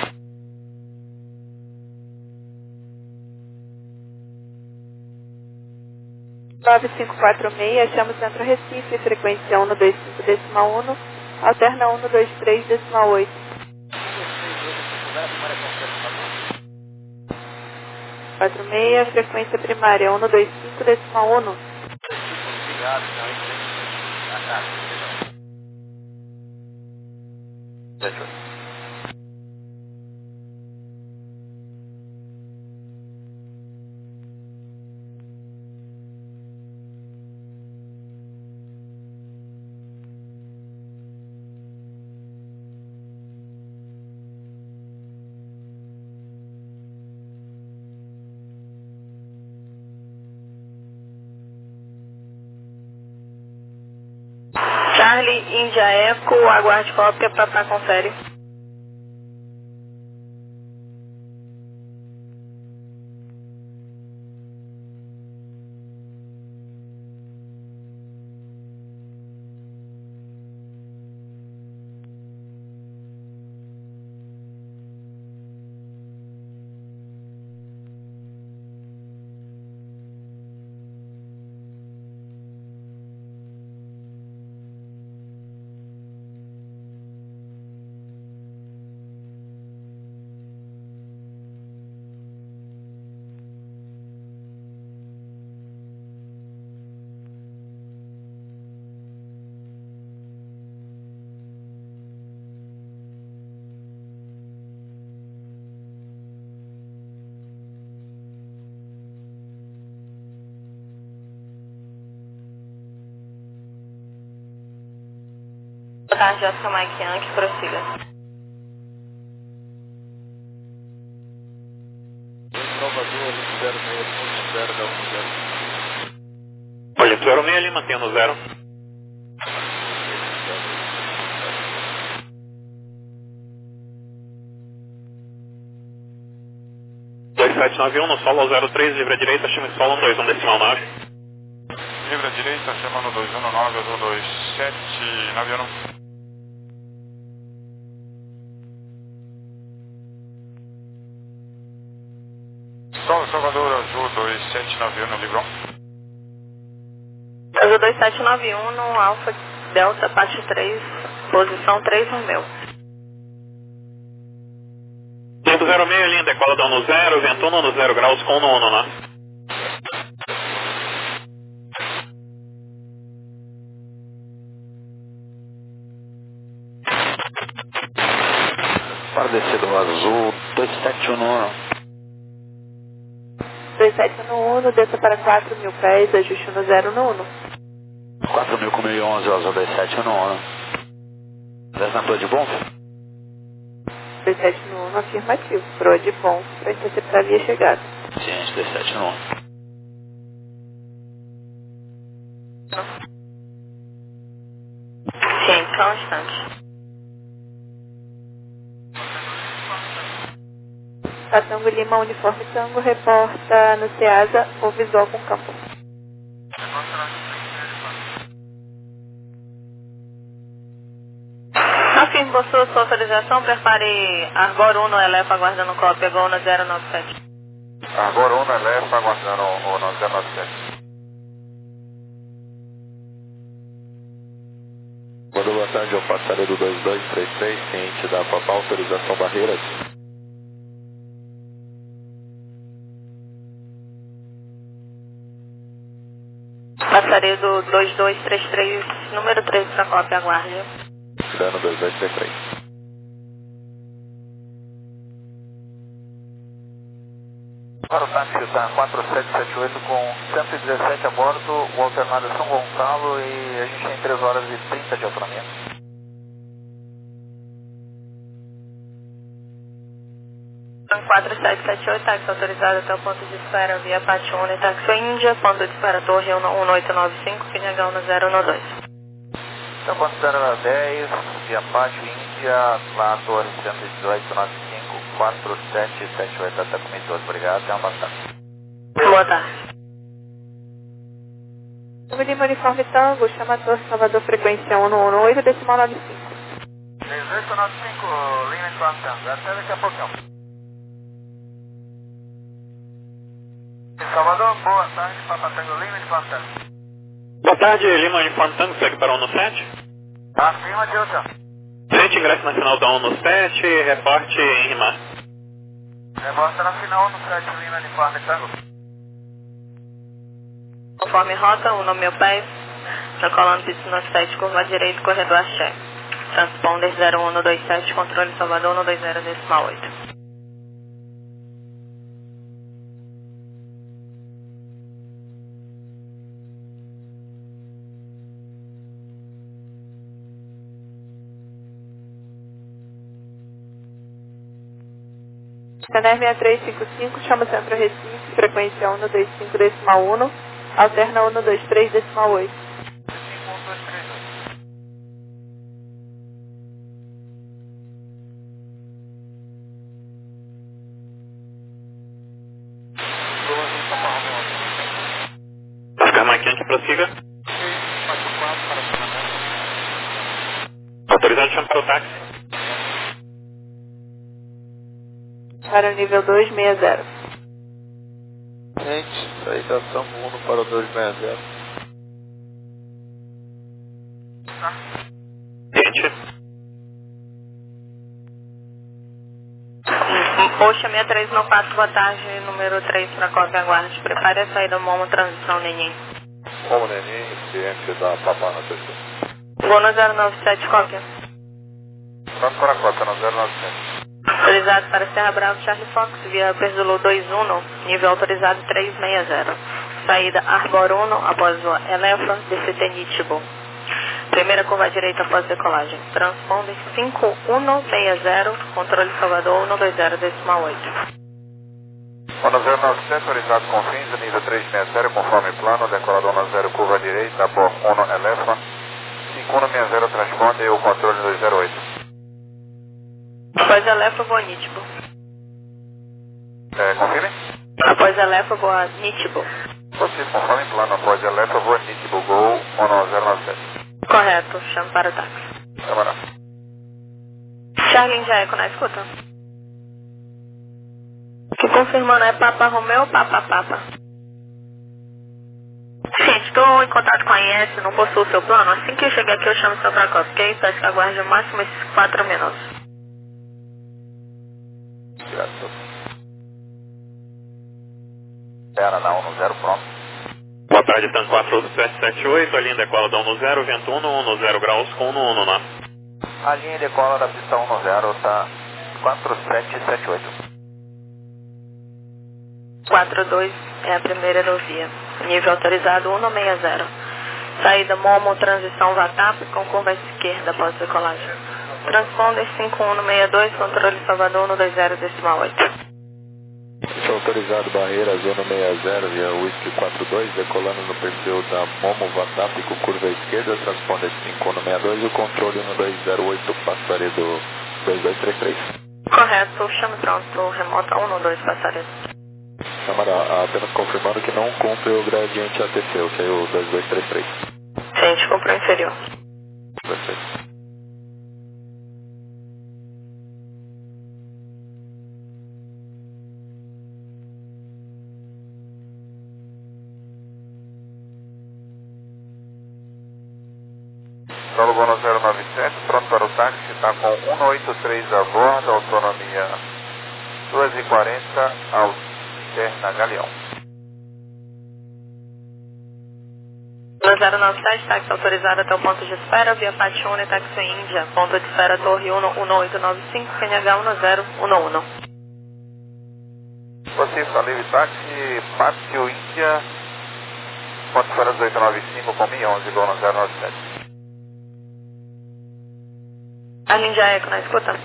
nove cinco quatro seis, chama o Centro Recife, frequência um no dois cinco decimal um, alterna um no dois três decimal oito. quatro seis, frequência primária um no dois cinco decimal um. Obrigado, Deixa. Charlie, Índia Eco, aguarde cópia, papá confere. Boa tarde, Oscar Mike Yankee, prossiga. Salvador, zero seis ponto zero da um zero. Olha, zero seis ali, mantendo zero. dois sete nove um, no solo zero três, livre à direita, chama solo um dois um decimal nove. Livre à direita, chamando dois um nove, azul dois sete nove um. Sol Salvador, azul dois sete nove um no Livrão. Azul dois sete nove um no Alfa Delta, parte três, posição três um meu. Vento zero seis ali, decola da um no zero, vento um no zero graus com um no um, né? Para descer do azul, dois sete um no dois sete no um, desça para quatro mil pés, ajuste no zero no um. quatro mil com mil e onze, Azul dois sete no Uno. Desantor de bom? dois sete no Uno, afirmativo. Proa de bom, para interceptar a via chegada. Ciente, dois sete no Uno. Ciente, só um instante. Tango Lima, uniforme Tango, reporta no Ceasa ou visual com campo. Afirmo, possua sua autorização, prepare Arbor Uno, eleva aguardando cópia, Gol na zero nove sete. Arbor Uno, eleva aguardando o no zero nove sete. Manda boa tarde ao passageiro do dois dois três três, ciente da Papá, autorização Barreiras. Passaria do dois dois três três, número três para cópia, aguarde. Dano dois dois três três. Para o táxi da quatro sete sete oito com cento e dezessete a bordo, o alternado é São Gonçalo e a gente tem três horas e trinta de autonomia. quatro sete sete oito, táxi autorizado até o ponto de espera via Pátio Uno e táxi Índia, ponto de espera Torre um oito nove cinco, Pinhagão no zero um dois. Então, ponto zero dez, via Pátio Índia, lá Torre cento e dezoito nove cinco, quatro sete sete oito, até comitou. Obrigado, até uma passada. Boa tarde. Tango Lima, uniforme Tango, chama Torre Salvador, frequência um um oito, decimal nove cinco. dezoito nove cinco, Lima e Tango, até daqui a pouquinho. Salvador, boa tarde, Papa Tango Lima e Tango. Boa tarde, Lima Uniforme Tango, segue para Uno sete. Acima de outra. Gente, ingresso nacional da Uno sete, reporte em Rimar. Reporta na final Uno sete, Lima Uniforme Tango. Conforme rota, Uno mil pés, decolando piscina sete, curva direita, corredor Axé. Transponder zero um dois sete, controle Salvador um dois zero decimal oito. Scanner seis três cinco cinco, chama Centro Recife, frequência um dois cinco decimal um, alterna um dois três decimal oito. Oscar Maquinte, prossiga. Autorizado, chama para o táxi. Para o nível dois seis zero. Gente, saída Sanvo Uno para o dois seis zero. Gente. Poxa, seis três nove quatro, boa tarde, número três para cópia, aguarde. Prepare a saída Momo, transição Neném. Como Neném, ciente da Papá na terceira. Vou no zero nove sete, cópia. Vamos para a cópia no zero nove sete. Autorizado para Serra Bravo, Charlie Fox, via Perzolo dois um, nível autorizado três seis zero. Saída Arbor Uno, após o Elefa, D C T Nítibo. Primeira curva direita após decolagem. Transponder cinco um seis zero, controle Salvador um dois zero decimal oito. Uno zero nove sete, autorizado com fins, nível três seis zero, conforme plano, decolado um zero, curva direita, Arbor Uno, Elefa, cinco um seis zero, transponder o controle dois zero oito. Após Elefa, voa Nítibo. É, confirme? Após Elefa, voa Nítibo. Possível, conforme plano, após Elefa, voa Nítibo, Gol um zero nove sete. Correto, chamo para o táxi. Câmara. Charlie já Eco na escuta. Que confirmando é Papa Romeu ou Papa Papa? Gente, estou em contato com a I S, não possuo o seu plano. Assim que eu chegar aqui eu chamo o seu para cópia, ok? Peço que aguarde no máximo esses quatro minutos. Espera na um zero, pronto. Boa tarde, Tango quatro sete sete oito, a linha decola da um zero, vento um zero graus com um um lá. A linha decola da pista um zero está quatro sete sete oito. quatro dois é a primeira aerovia. Nível autorizado um seis zero. Saída Momo, transição Vatap com curva esquerda após decolagem. Transponder cinco um seis dois, controle Salvador no dois zero decimal oito. Autorizado barreira zona sessenta via Whisky quatro dois, decolando no perfil da Momo Vatap com curva esquerda, transponder cinco um seis dois, o controle no dois zero oito, passaredo dois dois três três. Correto, chame pronto, remota um dois, passaredo. Câmara, apenas confirmando que não cumpre o gradiente A T C, o que é o dois dois três três. Gente, comprou inferior. Perfeito. Solo Bono zero nove sete, pronto para o táxi, está com cento e oitenta e três a bordo, autonomia duas e quarenta, alterna Galeão. zero nove sete, táxi autorizado até o ponto de espera, via Patione, táxi Índia, ponto de espera Torre um um oito nove cinco, C N H um zero um um. Você está livre táxi, Pátio Índia, ponto de espera dezoito nove cinco, com mil e onze, Bono zero nove sete. A Índia Eco, na escuta.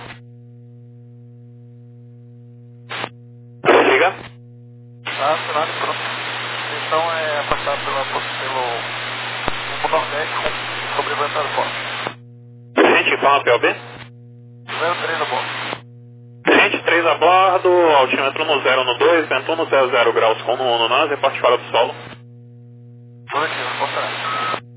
Liga. Ah, sinal pronto. Então é passar pela, pelo, pelo Nordeste sobre o Ventado Forte. Gente, fala P O B. Número três a bordo. Gente, três a bordo, altímetro no zero no dois, vento no zero zero graus com no um no nós, reporte fora do solo. Positivo, constante.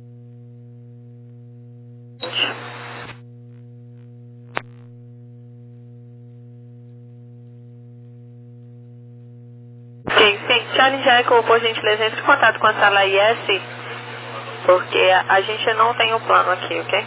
Sim, sim. Charlie Jaco, por gentileza, entre em contato com a sala I S, porque a, a gente não tem o plano aqui, ok?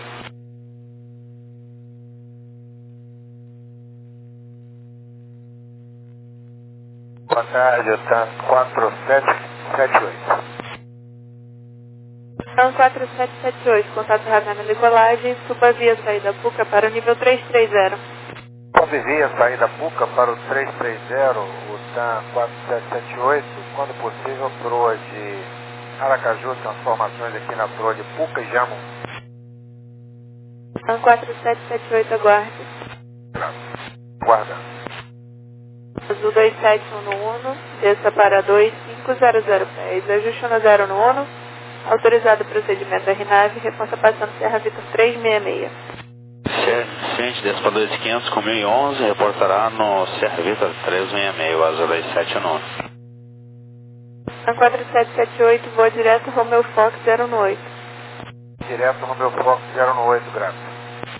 Boa tarde, está quatro sete sete oito. Então, quatro sete sete oito, contato radar na decolagem, suba via saída Puca para o nível três três zero. Via saída Puca para o três três zero, o T A M quatro sete sete oito, quando possível, proa de Aracaju, transformações aqui na proa de Puca e Jamu. Então, quatro sete sete oito, aguarde. Guarda. Azul dois sete um no Uno, desça para dois cinco zero zero pés, ajuste no zero no Uno, autorizado procedimento R nove, reforça passando Serra Vitor trezentos e sessenta e seis. Ciente, desce para dois mil e quinhentos com mil e onze, reportará no Serra Vitor trezentos e sessenta e seis, Azul dois sete um. A quatro sete sete oito, voa direto Romeo Fox zero um oito. Direto Romeo Fox zero um oito, graças.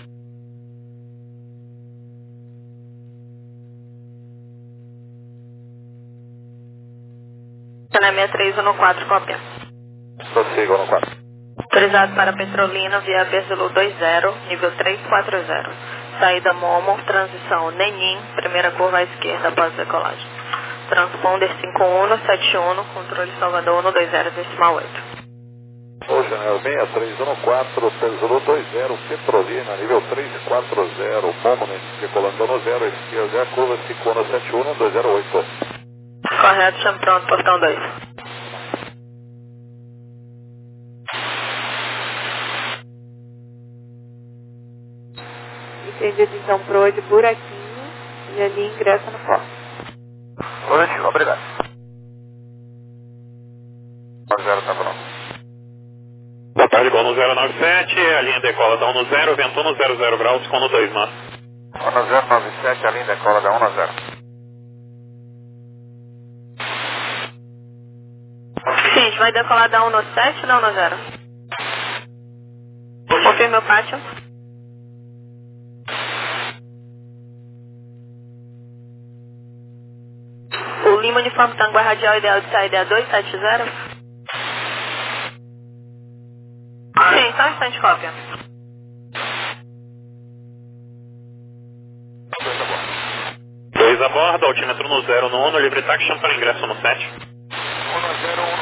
Na seis três um no quatro, cópia. Prossiga no quatro. Autorizado para Petrolina via Berzulu dois zero, nível três quatro zero. Saída Momo, transição Nenim, primeira curva à esquerda após decolagem. Transponder cinco um sete um, controle Salvador no dois zero decimal oito. Hoje, né, seis três um quatro, Berzulu dois zero, Petrolina, nível três quatro zero, Momo, decolando no zero, esquerda, curva cinco um sete um, dois zero oito. Correto, chame pronto, portão dois. Entendido então proa de buraquinho e ali ingressa no forte. Positivo, obrigado. zero está pronto. Boa tarde, Gol no zero nove sete, a linha decola da um no zero, vento no zero zero graus com no dois, mas. um zero nove sete, a linha decola da um no zero. Gente, vai decolar da um no sete ou da um no zero? Confirma o pátio. O Lima Uniforme Tango é radial ideal de saída é dois sete zero? Sim, só um instante, cópia. dois a bordo, altímetro no zero no um, livre táxi, chama para ingresso no sete. um zero um